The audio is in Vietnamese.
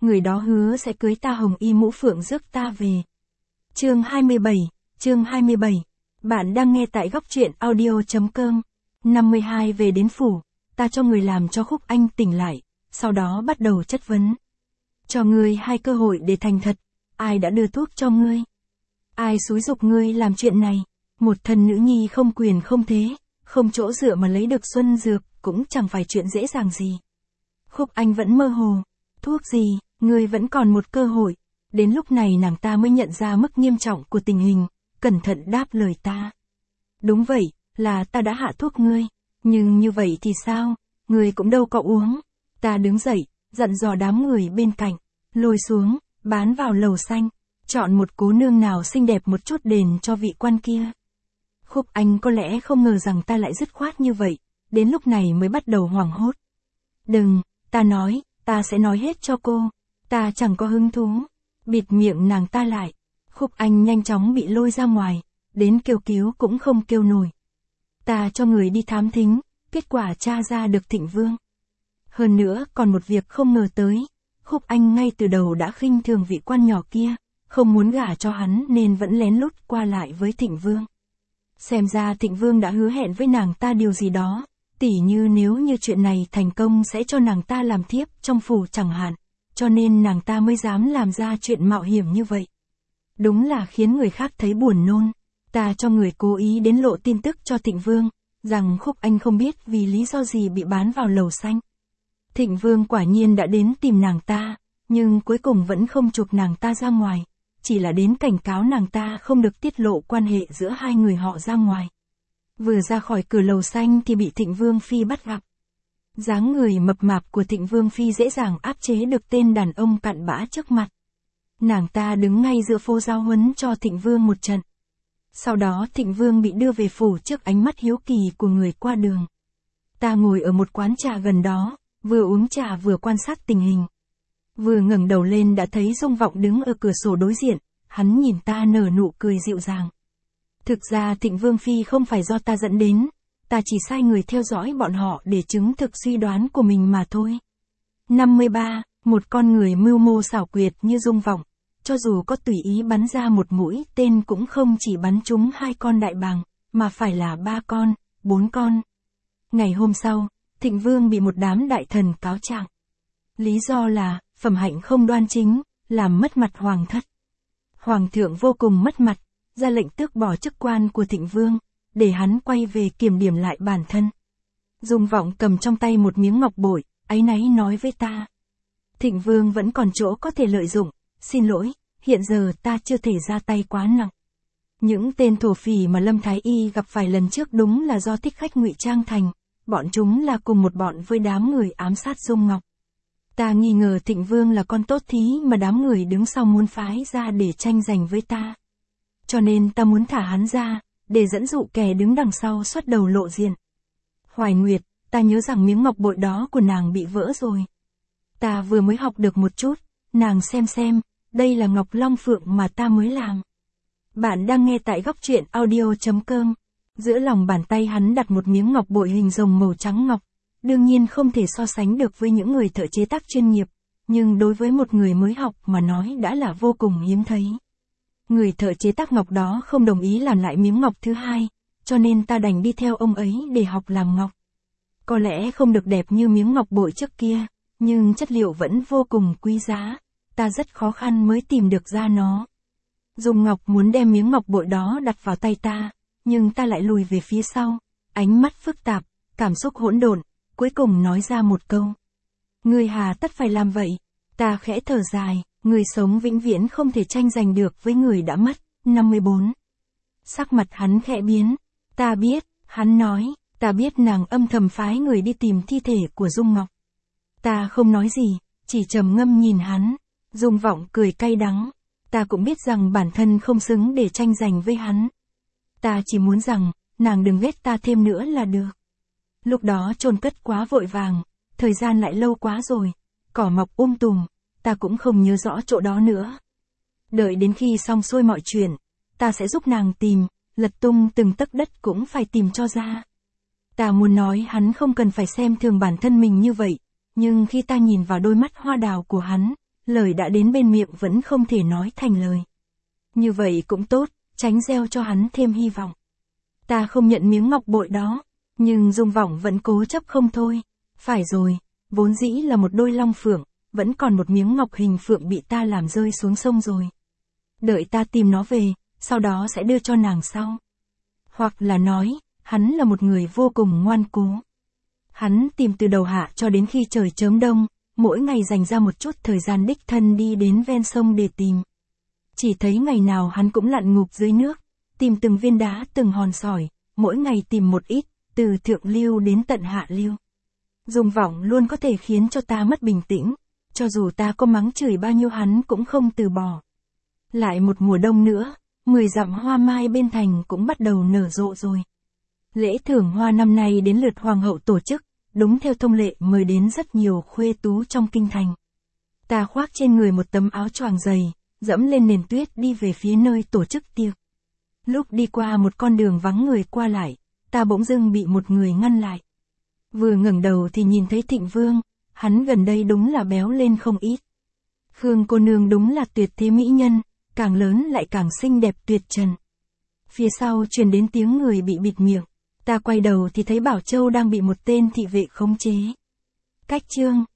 người đó hứa sẽ cưới ta hồng y mũ phượng rước ta về. Chương 27. Bạn đang nghe tại góc truyện audio.com. 52 về đến phủ, ta cho người làm cho Khúc Anh tỉnh lại, sau đó bắt đầu chất vấn. Cho ngươi 2 cơ hội để thành thật, ai đã đưa thuốc cho ngươi? Ai xúi giục ngươi làm chuyện này? Một thần nữ nhi không quyền không thế, không chỗ dựa mà lấy được xuân dược, cũng chẳng phải chuyện dễ dàng gì. Khúc Anh vẫn mơ hồ. Thuốc gì, ngươi vẫn còn một cơ hội. Đến lúc này nàng ta mới nhận ra mức nghiêm trọng của tình hình, cẩn thận đáp lời ta. Đúng vậy, là ta đã hạ thuốc ngươi. Nhưng như vậy thì sao, ngươi cũng đâu có uống. Ta đứng dậy, dặn dò đám người bên cạnh, lôi xuống, bán vào lầu xanh, chọn một cô nương nào xinh đẹp một chút đền cho vị quan kia. Khúc Anh có lẽ không ngờ rằng ta lại dứt khoát như vậy, đến lúc này mới bắt đầu hoảng hốt. Đừng, ta nói, ta sẽ nói hết cho cô, ta chẳng có hứng thú. Bịt miệng nàng ta lại. Khúc Anh nhanh chóng bị lôi ra ngoài, đến kêu cứu cũng không kêu nổi. Ta cho người đi thám thính, kết quả tra ra được Thịnh Vương. Hơn nữa còn một việc không ngờ tới, Khúc Anh ngay từ đầu đã khinh thường vị quan nhỏ kia, không muốn gả cho hắn nên vẫn lén lút qua lại với Thịnh Vương. Xem ra Thịnh Vương đã hứa hẹn với nàng ta điều gì đó, tỉ như nếu như chuyện này thành công sẽ cho nàng ta làm thiếp trong phủ chẳng hạn, cho nên nàng ta mới dám làm ra chuyện mạo hiểm như vậy. Đúng là khiến người khác thấy buồn nôn. Ta cho người cố ý đến lộ tin tức cho Thịnh Vương, rằng Khúc Anh không biết vì lý do gì bị bán vào lầu xanh. Thịnh Vương quả nhiên đã đến tìm nàng ta, nhưng cuối cùng vẫn không chuộc nàng ta ra ngoài, chỉ là đến cảnh cáo nàng ta không được tiết lộ quan hệ giữa hai người họ ra ngoài. Vừa ra khỏi cửa lầu xanh thì bị Thịnh Vương Phi bắt gặp. Dáng người mập mạp của Thịnh Vương Phi dễ dàng áp chế được tên đàn ông cặn bã trước mặt. Nàng ta đứng ngay giữa phố giao huấn cho Thịnh Vương một trận. Sau đó Thịnh Vương bị đưa về phủ trước ánh mắt hiếu kỳ của người qua đường. Ta ngồi ở một quán trà gần đó, vừa uống trà vừa quan sát tình hình. Vừa ngẩng đầu lên đã thấy Dung Vọng đứng ở cửa sổ đối diện, hắn nhìn ta nở nụ cười dịu dàng. Thực ra Thịnh Vương Phi không phải do ta dẫn đến, ta chỉ sai người theo dõi bọn họ để chứng thực suy đoán của mình mà thôi. 53. Một con người mưu mô xảo quyệt như Dung Vọng, cho dù có tùy ý bắn ra một mũi tên cũng không chỉ bắn trúng 2 con đại bàng, mà phải là 3 con, 4 con. Ngày hôm sau, Thịnh Vương bị một đám đại thần cáo trạng. Lý do là, phẩm hạnh không đoan chính, làm mất mặt hoàng thất. Hoàng thượng vô cùng mất mặt, ra lệnh tước bỏ chức quan của Thịnh Vương, để hắn quay về kiểm điểm lại bản thân. Dung Vọng cầm trong tay một miếng ngọc bội, áy náy nói với ta. Thịnh Vương vẫn còn chỗ có thể lợi dụng, xin lỗi, hiện giờ ta chưa thể ra tay quá nặng. Những tên thổ phỉ mà Lâm Thái Y gặp phải lần trước đúng là do thích khách ngụy trang thành, bọn chúng là cùng một bọn với đám người ám sát Dung Ngọc. Ta nghi ngờ Thịnh Vương là con tốt thí mà đám người đứng sau muốn phái ra để tranh giành với ta. Cho nên ta muốn thả hắn ra, để dẫn dụ kẻ đứng đằng sau xuất đầu lộ diện. Hoài Nguyệt, ta nhớ rằng miếng ngọc bội đó của nàng bị vỡ rồi. Ta vừa mới học được một chút, nàng xem, đây là ngọc long phượng mà ta mới làm. Bạn đang nghe tại góc truyện audio.com. Giữa lòng bàn tay hắn đặt một miếng ngọc bội hình rồng màu trắng ngọc. Đương nhiên không thể so sánh được với những người thợ chế tác chuyên nghiệp, nhưng đối với một người mới học mà nói đã là vô cùng hiếm thấy. Người thợ chế tác ngọc đó không đồng ý làm lại miếng ngọc thứ hai, cho nên ta đành đi theo ông ấy để học làm ngọc. Có lẽ không được đẹp như miếng ngọc bội trước kia, nhưng chất liệu vẫn vô cùng quý giá, ta rất khó khăn mới tìm được ra nó. Dung Ngọc muốn đem miếng ngọc bội đó đặt vào tay ta, nhưng ta lại lùi về phía sau, ánh mắt phức tạp, cảm xúc hỗn độn, cuối cùng nói ra một câu. Người hà tất phải làm vậy? Ta khẽ thở dài, người sống vĩnh viễn không thể tranh giành được với người đã mất. 54. Sắc mặt hắn khẽ biến. Ta biết, hắn nói, ta biết nàng âm thầm phái người đi tìm thi thể của Dung Ngọc. Ta không nói gì, chỉ trầm ngâm nhìn hắn. Dung Vọng cười cay đắng. Ta cũng biết rằng bản thân không xứng để tranh giành với hắn. Ta chỉ muốn rằng, nàng đừng ghét ta thêm nữa là được. Lúc đó chôn cất quá vội vàng, thời gian lại lâu quá rồi, cỏ mọc tùm, ta cũng không nhớ rõ chỗ đó nữa. Đợi đến khi xong xuôi mọi chuyện, ta sẽ giúp nàng tìm, lật tung từng tấc đất cũng phải tìm cho ra. Ta muốn nói hắn không cần phải xem thường bản thân mình như vậy, nhưng khi ta nhìn vào đôi mắt hoa đào của hắn, lời đã đến bên miệng vẫn không thể nói thành lời. Như vậy cũng tốt, tránh gieo cho hắn thêm hy vọng. Ta không nhận miếng ngọc bội đó, nhưng Dung Vọng vẫn cố chấp không thôi. Phải rồi, vốn dĩ là một đôi long phượng, vẫn còn một miếng ngọc hình phượng bị ta làm rơi xuống sông rồi. Đợi ta tìm nó về, sau đó sẽ đưa cho nàng sau. Hoặc là nói, hắn là một người vô cùng ngoan cố. Hắn tìm từ đầu hạ cho đến khi trời chớm đông, mỗi ngày dành ra một chút thời gian đích thân đi đến ven sông để tìm. Chỉ thấy ngày nào hắn cũng lặn ngụp dưới nước, tìm từng viên đá từng hòn sỏi, mỗi ngày tìm một ít, từ thượng lưu đến tận hạ lưu. Dung Vọng luôn có thể khiến cho ta mất bình tĩnh, cho dù ta có mắng chửi bao nhiêu hắn cũng không từ bỏ. Lại một mùa đông nữa, 10 dặm hoa mai bên thành cũng bắt đầu nở rộ rồi. Lễ thưởng hoa năm nay đến lượt hoàng hậu tổ chức, đúng theo thông lệ mời đến rất nhiều khuê tú trong kinh thành. Ta khoác trên người một tấm áo choàng dày, dẫm lên nền tuyết đi về phía nơi tổ chức tiệc. Lúc đi qua một con đường vắng người qua lại, ta bỗng dưng bị một người ngăn lại. Vừa ngẩng đầu thì nhìn thấy Thịnh Vương, hắn gần đây đúng là béo lên không ít. Khương cô nương đúng là tuyệt thế mỹ nhân, càng lớn lại càng xinh đẹp tuyệt trần. Phía sau truyền đến tiếng người bị bịt miệng, ta quay đầu thì thấy Bảo Châu đang bị một tên thị vệ khống chế. Cách chương